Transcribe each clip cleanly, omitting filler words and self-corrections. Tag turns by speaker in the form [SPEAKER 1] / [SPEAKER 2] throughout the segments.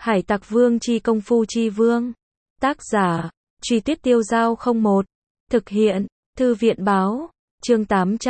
[SPEAKER 1] Hải Tặc Vương chi công phu chi vương. Tác giả, Truy Tuyết Tiêu Giao 01. Thực hiện, Thư viện báo. Chương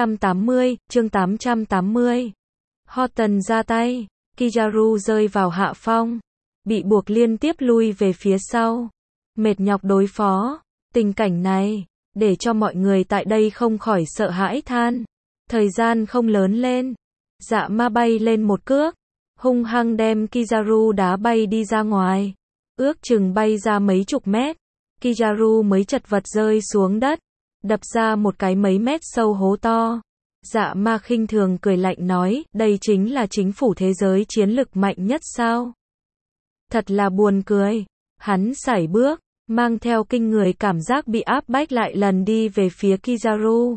[SPEAKER 1] 880. Horton ra tay. Kizaru rơi vào hạ phong. Bị buộc liên tiếp lui về phía sau. Mệt nhọc đối phó. Tình cảnh này, để cho mọi người tại đây không khỏi sợ hãi than. Thời gian không lớn lên. Dạ ma bay lên một cước. Hung hăng đem Kizaru đá bay đi ra ngoài. Ước chừng bay ra mấy chục mét. Kizaru mới chật vật rơi xuống đất. Đập ra một cái mấy mét sâu hố to. Dạ ma khinh thường cười lạnh nói, đây chính là chính phủ thế giới chiến lực mạnh nhất sao? Thật là buồn cười. Hắn sải bước, mang theo kinh người cảm giác bị áp bách lại lần đi về phía Kizaru.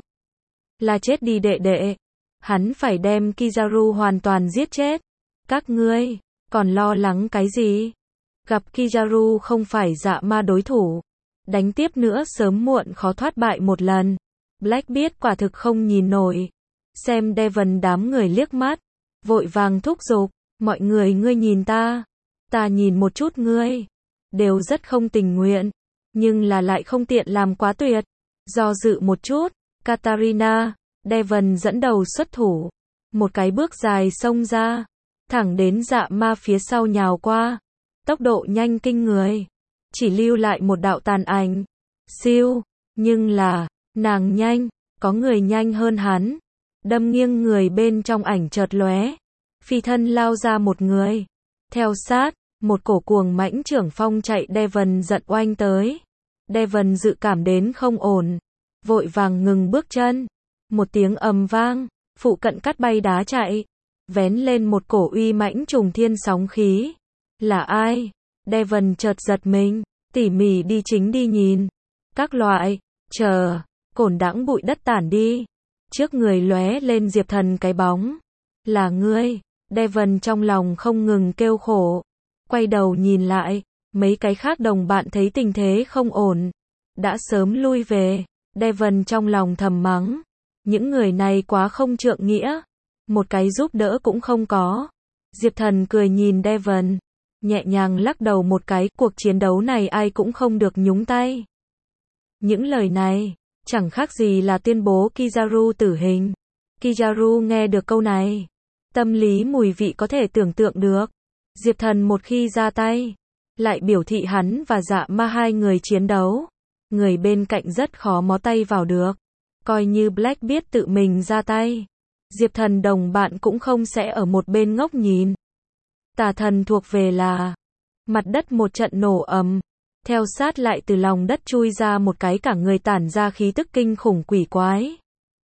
[SPEAKER 1] Là chết đi đệ đệ. Hắn phải đem Kizaru hoàn toàn giết chết. Các ngươi, còn lo lắng cái gì? Gặp Kizaru không phải dạ ma đối thủ. Đánh tiếp nữa sớm muộn khó thoát bại một lần. Blackbeard quả thực không nhìn nổi. Xem Devon đám người liếc mắt. Vội vàng thúc giục. Mọi người ngươi nhìn ta. Ta nhìn một chút ngươi. Đều rất không tình nguyện. Nhưng là lại không tiện làm quá tuyệt. Do dự một chút. Katarina, Devon dẫn đầu xuất thủ. Một cái bước dài xông ra. Thẳng đến dạ ma phía sau nhào qua. Tốc độ nhanh kinh người. Chỉ lưu lại một đạo tàn ảnh. Siêu. Nhưng là, nàng nhanh. Có người nhanh hơn hắn. Đâm nghiêng người bên trong ảnh chợt lóe. Phi thân lao ra một người. Theo sát, một cổ cuồng mãnh trưởng phong chạy Devon giận oanh tới. Devon dự cảm đến không ổn. Vội vàng ngừng bước chân. Một tiếng ầm vang. Phụ cận cắt bay đá chạy. Vén lên một cổ uy mãnh trùng thiên sóng khí. Là ai? Devon chợt giật mình, tỉ mỉ đi chính đi nhìn. Các loại, chờ, cổn đãng bụi đất tản đi. Trước người lóe lên Diệp Thần cái bóng. Là ngươi. Devon trong lòng không ngừng kêu khổ. Quay đầu nhìn lại, mấy cái khác đồng bạn thấy tình thế không ổn. Đã sớm lui về. Devon trong lòng thầm mắng. Những người này quá không trượng nghĩa. Một cái giúp đỡ cũng không có. Diệp Thần cười nhìn Devon. Nhẹ nhàng lắc đầu một cái, cuộc chiến đấu này ai cũng không được nhúng tay. Những lời này, chẳng khác gì là tuyên bố Kizaru tử hình. Kizaru nghe được câu này. Tâm lý mùi vị có thể tưởng tượng được. Diệp Thần một khi ra tay, lại biểu thị hắn và dạ ma hai người chiến đấu. Người bên cạnh rất khó mó tay vào được. Coi như Blackbeard tự mình ra tay. Diệp Thần đồng bạn cũng không sẽ ở một bên ngốc nhìn. Tà thần thuộc về là. Mặt đất một trận nổ ầm. Theo sát lại từ lòng đất chui ra một cái cả người tản ra khí tức kinh khủng quỷ quái.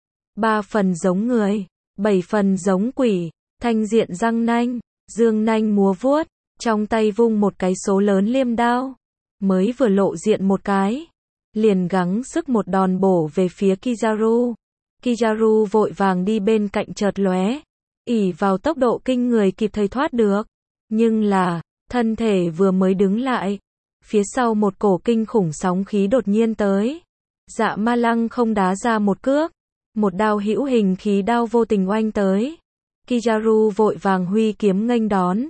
[SPEAKER 1] 3 phần giống người, 7 phần giống quỷ, thanh diện răng nanh, dương nanh múa vuốt, trong tay vung một cái số lớn liêm đao. Mới vừa lộ diện một cái, liền gắng sức một đòn bổ về phía Kizaru. Kizaru vội vàng đi bên cạnh chợt lóe, ỷ vào tốc độ kinh người kịp thời thoát được. Nhưng là, thân thể vừa mới đứng lại, phía sau một cổ kinh khủng sóng khí đột nhiên tới. Dạ ma lăng không đá ra một cước, một đao hữu hình khí đao vô tình oanh tới. Kizaru vội vàng huy kiếm nghênh đón.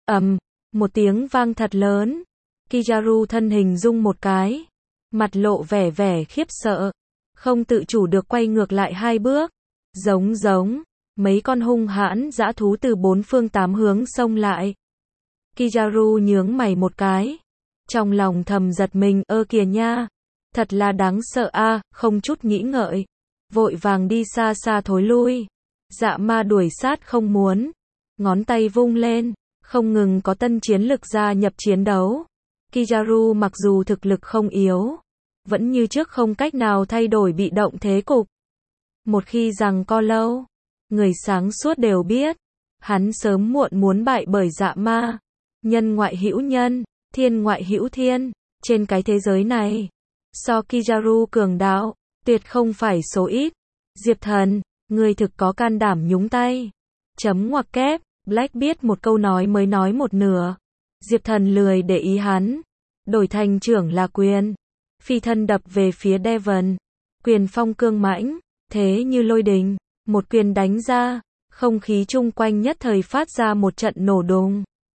[SPEAKER 1] Một tiếng vang thật lớn. Kizaru thân hình rung một cái, mặt lộ vẻ khiếp sợ, không tự chủ được quay ngược lại 2 bước. Giống, mấy con hung hãn dã thú từ 4 phương 8 hướng xông lại. Kizaru nhướng mày một cái, trong lòng thầm giật mình, kìa nha, thật là đáng sợ a, không chút nghĩ ngợi, vội vàng đi xa xa thối lui. Dạ ma đuổi sát không muốn, ngón tay vung lên, không ngừng có tân chiến lực gia nhập chiến đấu. Kizaru mặc dù thực lực không yếu, vẫn như trước không cách nào thay đổi bị động thế cục. Một khi giằng co lâu, người sáng suốt đều biết, hắn sớm muộn muốn bại bởi dạ ma. Nhân ngoại hữu nhân, thiên ngoại hữu thiên, trên cái thế giới này, so Kizaru cường đạo, tuyệt không phải số ít. Diệp Thần, ngươi thực có can đảm nhúng tay. Chấm ngoặc kép, Blackbeard một câu nói mới nói một nửa. Diệp Thần lười để ý hắn, đổi thành trưởng là quyền. Phi thân đập về phía Devon. Quyền phong cương mãnh, thế như lôi đình, một quyền đánh ra, không khí chung quanh nhất thời phát ra một trận nổ đùng.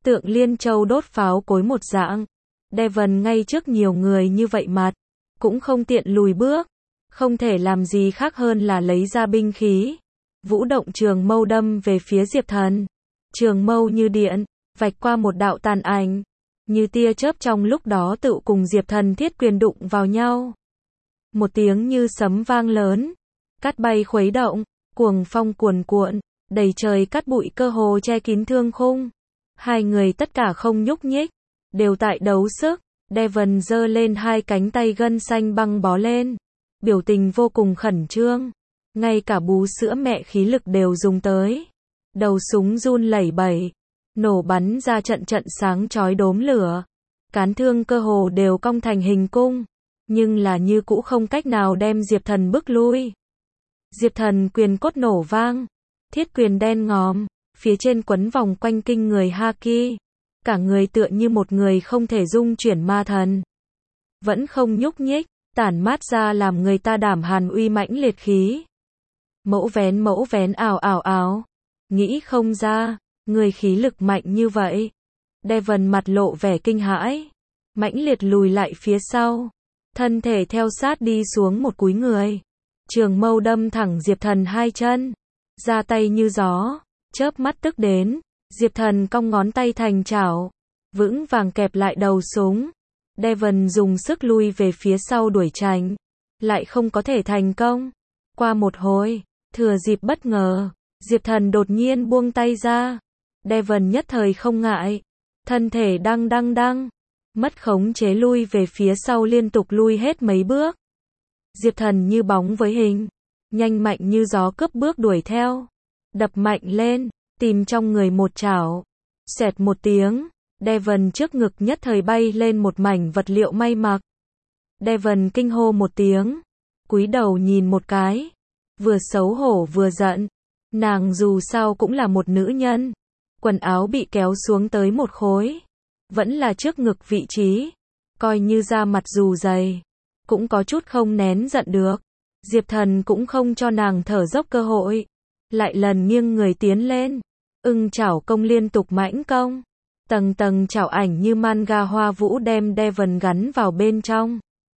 [SPEAKER 1] tượng Liên Châu đốt pháo cối một dạng. Devon ngay trước nhiều người như vậy mặt, cũng không tiện lùi bước, không thể làm gì khác hơn là lấy ra binh khí. Vũ động trường mâu đâm về phía Diệp Thần. Trường mâu như điện, vạch qua một đạo tàn ảnh, như tia chớp trong lúc đó tự cùng Diệp Thần thiết quyền đụng vào nhau. Một tiếng như sấm vang lớn, cát bay khuấy động, cuồng phong cuồn cuộn, đầy trời cát bụi cơ hồ che kín thương khung. Hai người tất cả không nhúc nhích, đều tại đấu sức. Devon giơ lên hai cánh tay gân xanh băng bó lên, biểu tình vô cùng khẩn trương. Ngay cả bú sữa mẹ khí lực đều dùng tới. Đầu súng run lẩy bẩy, nổ bắn ra trận trận sáng chói đốm lửa. Cán thương cơ hồ đều cong thành hình cung, nhưng là như cũ không cách nào đem Diệp Thần bước lui. Diệp Thần quyền cốt nổ vang, thiết quyền đen ngòm, phía trên quấn vòng quanh kinh người Haki. Cả người tựa như một người không thể dung chuyển ma thần. Vẫn không nhúc nhích, tản mát ra làm người ta đảm hàn uy mãnh liệt khí. Mẫu vén ào ào ào. Nghĩ không ra, người khí lực mạnh như vậy. Devon mặt lộ vẻ kinh hãi, mãnh liệt lùi lại phía sau, thân thể theo sát đi xuống một cúi người. Trường mâu đâm thẳng Diệp Thần hai chân, ra tay như gió, chớp mắt tức đến. Diệp Thần cong ngón tay thành chảo, vững vàng kẹp lại đầu súng. Devon dùng sức lui về phía sau đuổi tránh, lại không có thể thành công. Qua một hồi, thừa dịp bất ngờ, Diệp Thần đột nhiên buông tay ra. Devon nhất thời không ngại, thân thể đăng, mất khống chế lui về phía sau liên tục lui hết mấy bước. Diệp Thần như bóng với hình, nhanh mạnh như gió cướp bước đuổi theo, đập mạnh lên, tìm trong người một chảo. Xẹt một tiếng, Devon trước ngực nhất thời bay lên một mảnh vật liệu may mặc. Devon kinh hô một tiếng, cúi đầu nhìn một cái, vừa xấu hổ vừa giận. Nàng dù sao cũng là một nữ nhân, quần áo bị kéo xuống tới một khối, vẫn là trước ngực vị trí, coi như da mặt dù dày, cũng có chút không nén giận được. Diệp Thần cũng không cho nàng thở dốc cơ hội, lại lần nghiêng người tiến lên, chảo công liên tục mãnh công, tầng tầng chảo ảnh như manga hoa vũ đem Devon gắn vào bên trong.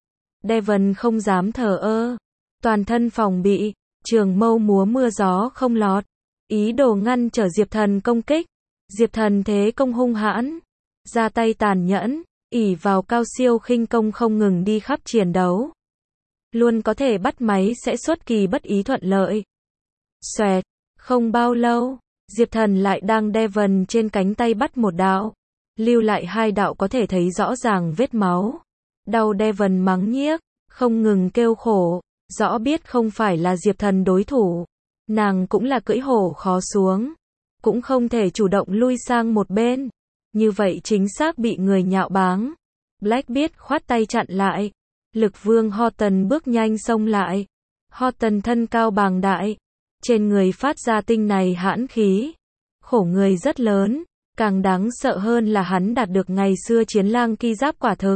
[SPEAKER 1] Devon không dám thờ ơ, toàn thân phòng bị, trường mâu múa mưa gió không lọt, ý đồ ngăn trở Diệp Thần công kích. Diệp Thần thế công hung hãn, ra tay tàn nhẫn, ỷ vào cao siêu khinh công không ngừng đi khắp chiến đấu, luôn có thể bắt máy sẽ xuất kỳ bất ý thuận lợi. Xoẹt, không bao lâu, Diệp Thần lại đang Devon trên cánh tay bắt một đạo, lưu lại hai đạo có thể thấy rõ ràng vết máu. Đau Devon mắng nhiếc, không ngừng kêu khổ, rõ biết không phải là Diệp Thần đối thủ, nàng cũng là cưỡi hổ khó xuống, cũng không thể chủ động lui sang một bên, như vậy chính xác bị người nhạo báng. Blackbeard khoát tay chặn lại, Lực Vương Horton bước nhanh xông lại. Horton thân cao bàng đại, trên người phát ra tinh này hãn khí, khổ người rất lớn, càng đáng sợ hơn là hắn đạt được ngày xưa chiến lang ki giáp quả thực.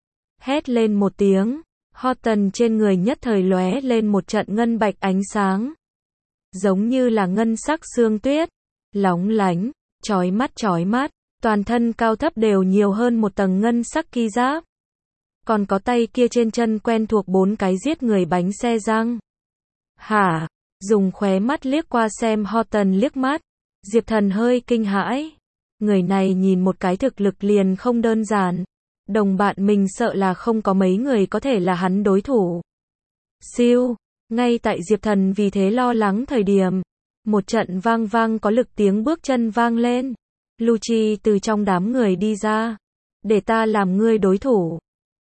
[SPEAKER 1] Hét lên một tiếng, Horton trên người nhất thời lóe lên một trận ngân bạch ánh sáng, giống như là ngân sắc sương tuyết, lóng lánh, chói mắt, toàn thân cao thấp đều nhiều hơn một tầng ngân sắc ki giáp. Còn có tay kia trên chân quen thuộc 4 cái giết người bánh xe răng. Hả? Dùng khóe mắt liếc qua xem Horton liếc mắt, Diệp Thần hơi kinh hãi. Người này nhìn một cái thực lực liền không đơn giản. Đồng bạn mình sợ là không có mấy người có thể là hắn đối thủ. Siêu, ngay tại Diệp Thần vì thế lo lắng thời điểm, một trận vang có lực tiếng bước chân vang lên. Lucci từ trong đám người đi ra. Để ta làm ngươi đối thủ.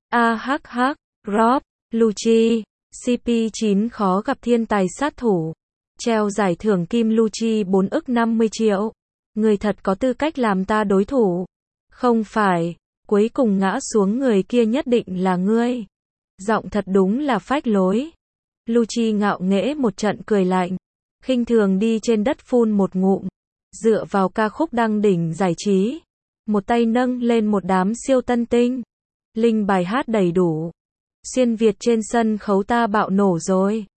[SPEAKER 1] Rob, Lucci, CP9 khó gặp thiên tài sát thủ. Treo giải thưởng kim Lucci 4 ức 50 triệu. Người thật có tư cách làm ta đối thủ. Không phải, cuối cùng ngã xuống người kia nhất định là ngươi. Giọng thật đúng là phách lối. Lucci ngạo nghễ một trận cười lạnh, khinh thường đi trên đất phun một ngụm, dựa vào ca khúc đăng đỉnh giải trí, một tay nâng lên một đám siêu tân tinh. Linh bài hát đầy đủ. Xuyên Việt trên sân khấu ta bạo nổ rồi.